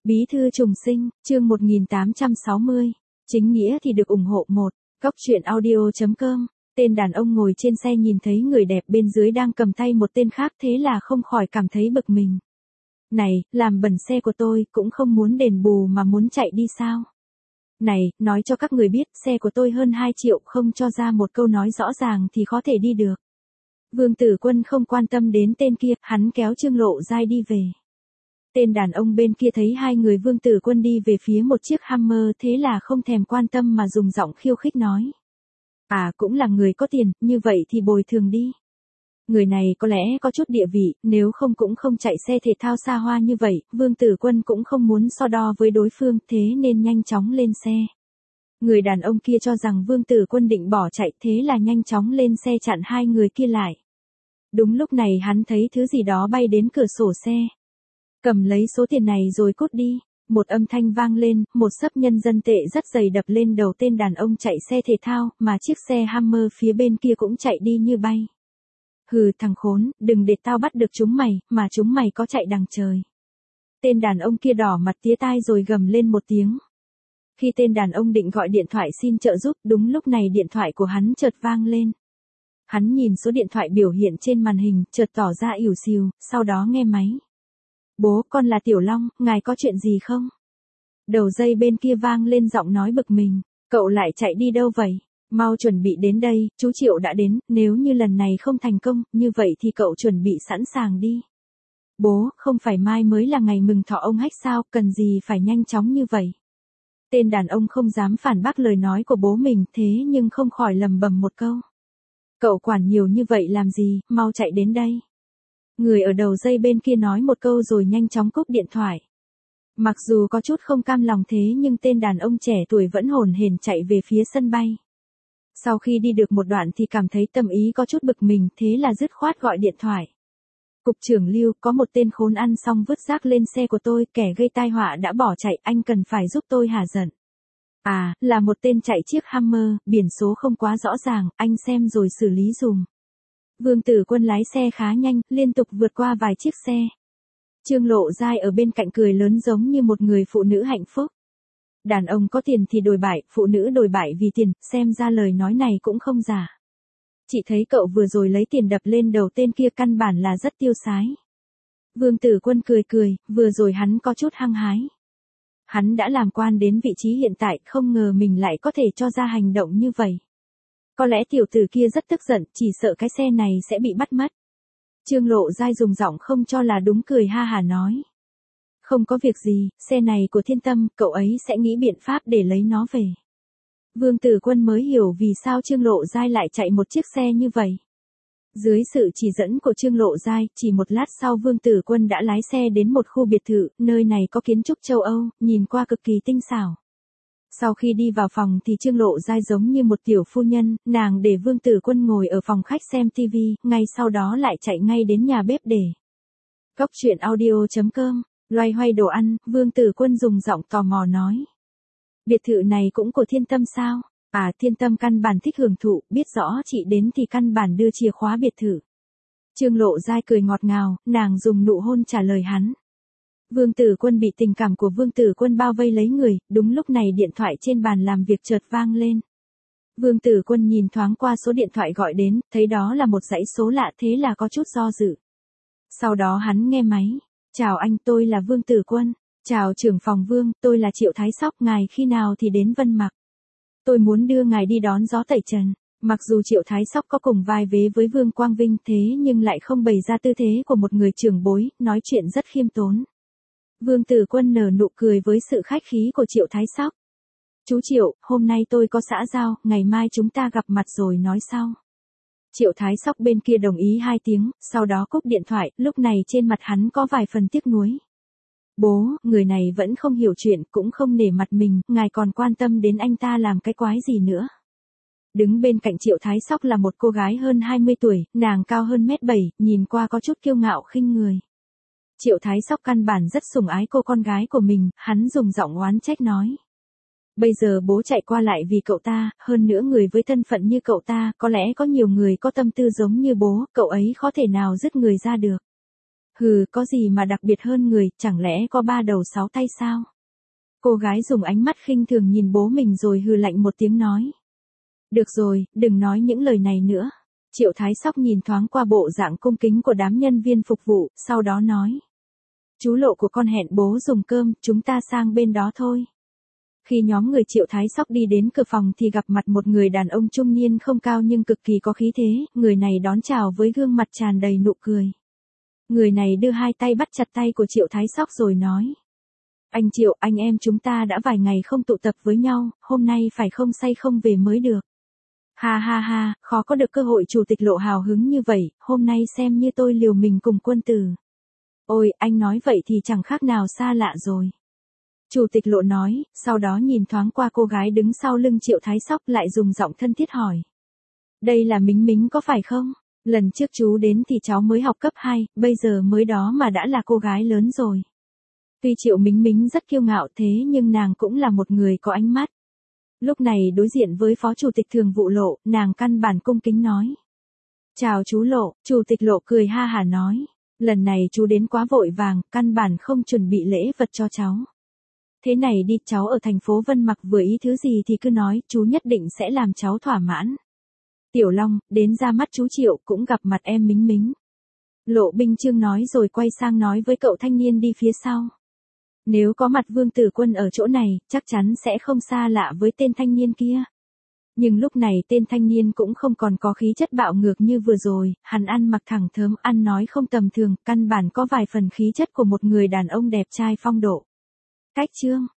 Bí thư trùng sinh, chương 1860. Chính nghĩa thì được ủng hộ một. Góc truyện audio.com. Tên đàn ông ngồi trên xe nhìn thấy người đẹp bên dưới đang cầm tay một tên khác, thế là không khỏi cảm thấy bực mình. Này, làm bẩn xe của tôi, cũng không muốn đền bù mà muốn chạy đi sao? Này, nói cho các người biết, xe của tôi hơn 2 triệu, không cho ra một câu nói rõ ràng thì có thể đi được. Vương Tử Quân không quan tâm đến tên kia, hắn kéo Trương Lộ Giai đi về. Tên đàn ông bên kia thấy hai người Vương Tử Quân đi về phía một chiếc Hummer, thế là không thèm quan tâm mà dùng giọng khiêu khích nói. À, cũng là người có tiền, như vậy thì bồi thường đi. Người này có lẽ có chút địa vị, nếu không cũng không chạy xe thể thao xa hoa như vậy. Vương Tử Quân cũng không muốn so đo với đối phương, thế nên nhanh chóng lên xe. Người đàn ông kia cho rằng Vương Tử Quân định bỏ chạy, thế là nhanh chóng lên xe chặn hai người kia lại. Đúng lúc này hắn thấy thứ gì đó bay đến cửa sổ xe. Cầm lấy số tiền này rồi cút đi. Một âm thanh vang lên, một xấp nhân dân tệ rất dày đập lên đầu tên đàn ông chạy xe thể thao, mà chiếc xe Hummer phía bên kia cũng chạy đi như bay. Hừ, thằng khốn, đừng để tao bắt được chúng mày, mà chúng mày có chạy đằng trời. Tên đàn ông kia đỏ mặt tía tai rồi gầm lên một tiếng. Khi tên đàn ông định gọi điện thoại xin trợ giúp, đúng lúc này điện thoại của hắn chợt vang lên. Hắn nhìn số điện thoại biểu hiện trên màn hình, chợt tỏ ra ỉu xìu, sau đó nghe máy. Bố, con là Tiểu Long, ngài có chuyện gì không? Đầu dây bên kia vang lên giọng nói bực mình. Cậu lại chạy đi đâu vậy? Mau chuẩn bị đến đây, chú Triệu đã đến, nếu như lần này không thành công, như vậy thì cậu chuẩn bị sẵn sàng đi. Bố, không phải mai mới là ngày mừng thọ ông Hách sao, cần gì phải nhanh chóng như vậy? Tên đàn ông không dám phản bác lời nói của bố mình, thế nhưng không khỏi lầm bầm một câu. Cậu quản nhiều như vậy làm gì, mau chạy đến đây. Người ở đầu dây bên kia nói một câu rồi nhanh chóng cúp điện thoại. Mặc dù có chút không cam lòng thế nhưng tên đàn ông trẻ tuổi vẫn hồn hển chạy về phía sân bay. Sau khi đi được một đoạn thì cảm thấy tâm ý có chút bực mình, thế là dứt khoát gọi điện thoại. Cục trưởng Lưu, có một tên khốn ăn xong vứt rác lên xe của tôi, kẻ gây tai họa đã bỏ chạy, anh cần phải giúp tôi hả giận. À, là một tên chạy chiếc Hummer, biển số không quá rõ ràng, anh xem rồi xử lý dùm. Vương Tử Quân lái xe khá nhanh, liên tục vượt qua vài chiếc xe. Trương Lộ Giai ở bên cạnh cười lớn giống như một người phụ nữ hạnh phúc. Đàn ông có tiền thì đồi bại, phụ nữ đồi bại vì tiền, xem ra lời nói này cũng không giả. Chị thấy cậu vừa rồi lấy tiền đập lên đầu tên kia căn bản là rất tiêu sái. Vương Tử Quân cười cười, vừa rồi hắn có chút hăng hái. Hắn đã làm quan đến vị trí hiện tại, không ngờ mình lại có thể cho ra hành động như vậy. Có lẽ tiểu tử kia rất tức giận, chỉ sợ cái xe này sẽ bị bắt mất. Trương Lộ Giai dùng giọng không cho là đúng cười ha hả nói. Không có việc gì, xe này của Thiên Tâm, cậu ấy sẽ nghĩ biện pháp để lấy nó về. Vương Tử Quân mới hiểu vì sao Trương Lộ Giai lại chạy một chiếc xe như vậy. Dưới sự chỉ dẫn của Trương Lộ Giai, chỉ một lát sau Vương Tử Quân đã lái xe đến một khu biệt thự, nơi này có kiến trúc châu Âu, nhìn qua cực kỳ tinh xảo. Sau khi đi vào phòng thì Trương Lộ Giai giống như một tiểu phu nhân, nàng để Vương Tử Quân ngồi ở phòng khách xem TV, ngay sau đó lại chạy ngay đến nhà bếp để. Góc truyện audio.com, loay hoay đồ ăn, Vương Tử Quân dùng giọng tò mò nói. Biệt thự này cũng của Thiên Tâm sao? À, Thiên Tâm căn bản thích hưởng thụ, biết rõ chị đến thì căn bản đưa chìa khóa biệt thự. Trương Lộ Giai cười ngọt ngào, nàng dùng nụ hôn trả lời hắn. Vương Tử Quân bị tình cảm của Vương Tử Quân bao vây lấy người, đúng lúc này điện thoại trên bàn làm việc chợt vang lên. Vương Tử Quân nhìn thoáng qua số điện thoại gọi đến, thấy đó là một dãy số lạ thế là có chút do dự. Sau đó hắn nghe máy. Chào anh, tôi là Vương Tử Quân. Chào trưởng phòng Vương, tôi là Triệu Thái Sóc, ngài khi nào thì đến Vân Mặc. Tôi muốn đưa ngài đi đón gió tẩy trần. Mặc dù Triệu Thái Sóc có cùng vai vế với Vương Quang Vinh thế nhưng lại không bày ra tư thế của một người trưởng bối, nói chuyện rất khiêm tốn. Vương Tử Quân nở nụ cười với sự khách khí của Triệu Thái Sóc. Chú Triệu, hôm nay tôi có xã giao, ngày mai chúng ta gặp mặt rồi nói sau. Triệu Thái Sóc bên kia đồng ý 2 tiếng, sau đó cúp điện thoại, lúc này trên mặt hắn có vài phần tiếc nuối. Bố, người này vẫn không hiểu chuyện, cũng không nể mặt mình, ngài còn quan tâm đến anh ta làm cái quái gì nữa. Đứng bên cạnh Triệu Thái Sóc là một cô gái hơn 20 tuổi, nàng cao hơn 1m7, nhìn qua có chút kiêu ngạo khinh người. Triệu Thái Sóc căn bản rất sủng ái cô con gái của mình, hắn dùng giọng oán trách nói. Bây giờ bố chạy qua lại vì cậu ta, hơn nữa người với thân phận như cậu ta, có lẽ có nhiều người có tâm tư giống như bố, cậu ấy khó thể nào dứt người ra được. Hừ, có gì mà đặc biệt hơn người, chẳng lẽ có 3 đầu 6 tay sao? Cô gái dùng ánh mắt khinh thường nhìn bố mình rồi hừ lạnh một tiếng nói. Được rồi, đừng nói những lời này nữa. Triệu Thái Sóc nhìn thoáng qua bộ dạng cung kính của đám nhân viên phục vụ, sau đó nói. Chú Lộ của con hẹn bố dùng cơm, chúng ta sang bên đó thôi. Khi nhóm người Triệu Thái Sóc đi đến cửa phòng thì gặp mặt một người đàn ông trung niên không cao nhưng cực kỳ có khí thế, người này đón chào với gương mặt tràn đầy nụ cười. Người này đưa hai tay bắt chặt tay của Triệu Thái Sóc rồi nói. Anh Triệu, anh em chúng ta đã vài ngày không tụ tập với nhau, hôm nay phải không say không về mới được. Ha ha ha, khó có được cơ hội chủ tịch Lộ hào hứng như vậy, hôm nay xem như tôi liều mình cùng quân tử. Ôi, anh nói vậy thì chẳng khác nào xa lạ rồi. Chủ tịch Lộ nói, sau đó nhìn thoáng qua cô gái đứng sau lưng Triệu Thái Sóc lại dùng giọng thân thiết hỏi. Đây là Mính Mính có phải không? Lần trước chú đến thì cháu mới học cấp 2, bây giờ mới đó mà đã là cô gái lớn rồi. Tuy Triệu Mính Mính rất kiêu ngạo thế nhưng nàng cũng là một người có ánh mắt. Lúc này đối diện với Phó Chủ tịch Thường vụ Lộ, nàng căn bản cung kính nói. Chào chú Lộ, Chủ tịch Lộ cười ha hả nói. Lần này chú đến quá vội vàng, căn bản không chuẩn bị lễ vật cho cháu. Thế này đi, cháu ở thành phố Vân Mặc vừa ý thứ gì thì cứ nói, chú nhất định sẽ làm cháu thỏa mãn. Tiểu Long, đến ra mắt chú Triệu cũng gặp mặt em Mính Mính. Lộ Binh Trương nói rồi quay sang nói với cậu thanh niên đi phía sau. Nếu có mặt Vương Tử Quân ở chỗ này, chắc chắn sẽ không xa lạ với tên thanh niên kia. Nhưng lúc này tên thanh niên cũng không còn có khí chất bạo ngược như vừa rồi, hắn ăn mặc thẳng thớm, ăn nói không tầm thường, căn bản có vài phần khí chất của một người đàn ông đẹp trai phong độ. Cách chương